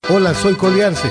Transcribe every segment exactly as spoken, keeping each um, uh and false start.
Hola, soy Coliarse.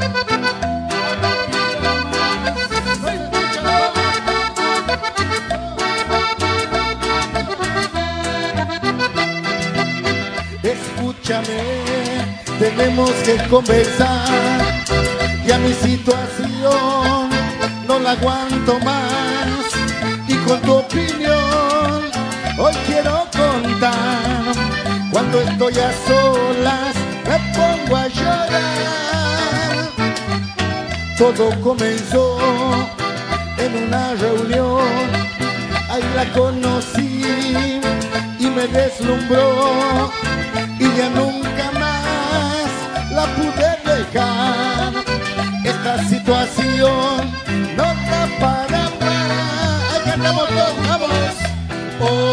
Escúchame, tenemos que conversar. Ya mi situación no la aguanto más. Y con tu opinión hoy quiero contar. Cuando estoy a solas me pongo a llorar. Todo comenzó en una reunión. Ahí la conocí y me deslumbró. Y ya nunca más la pude dejar. Esta situación no da para más. Ahí cantamos todos, vamos. Oh.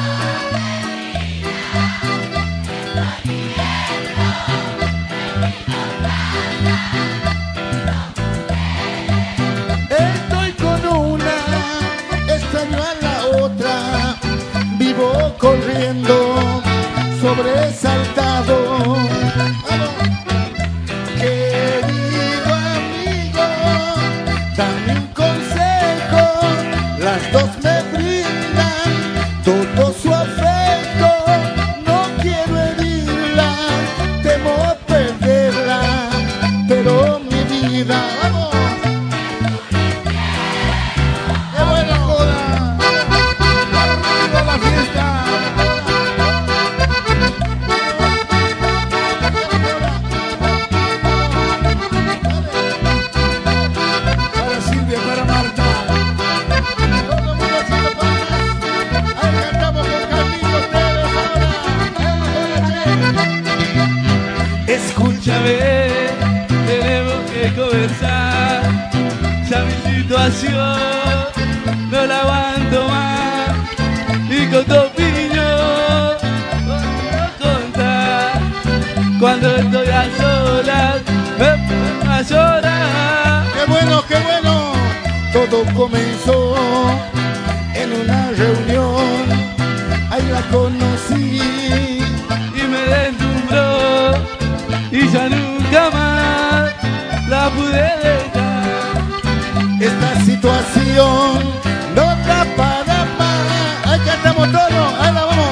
Estoy con una, extraño a la otra. Vivo corriendo, sobresaltado. Querido amigo, dame un consejo. Las dos me brindan todo su afecto. No quiero herirla, temo perderla, pero mi vida, vamos. ¡Qué buena joda! ¡Arriba la fiesta! Escúchame, tenemos que conversar. Ya mi situación no la aguanto más. Y con tu opinión no quiero contar. Cuando estoy a solas me pongo a llorar. ¡Qué bueno, qué bueno! Todo comenzó en una reunión. Ahí la conocí y me deslumbró. Y ya nunca más la pude dejar. Esta situación no da para más. Ahí cantamos todos, ahí la vamos.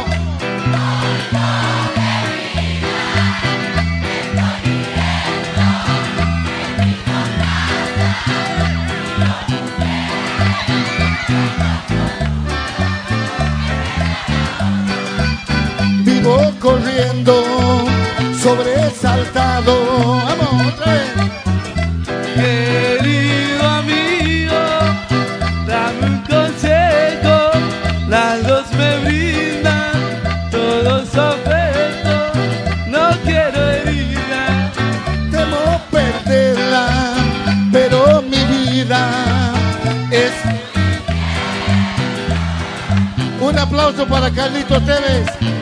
Vivo corriendo, sobresaltado. Vamos, otra vez. Querido amigo, dame un consejo. Las dos me brindan todo su afecto. No quiero herirla, temo perderla, pero mi vida es... Un aplauso para Carlitos Tevez.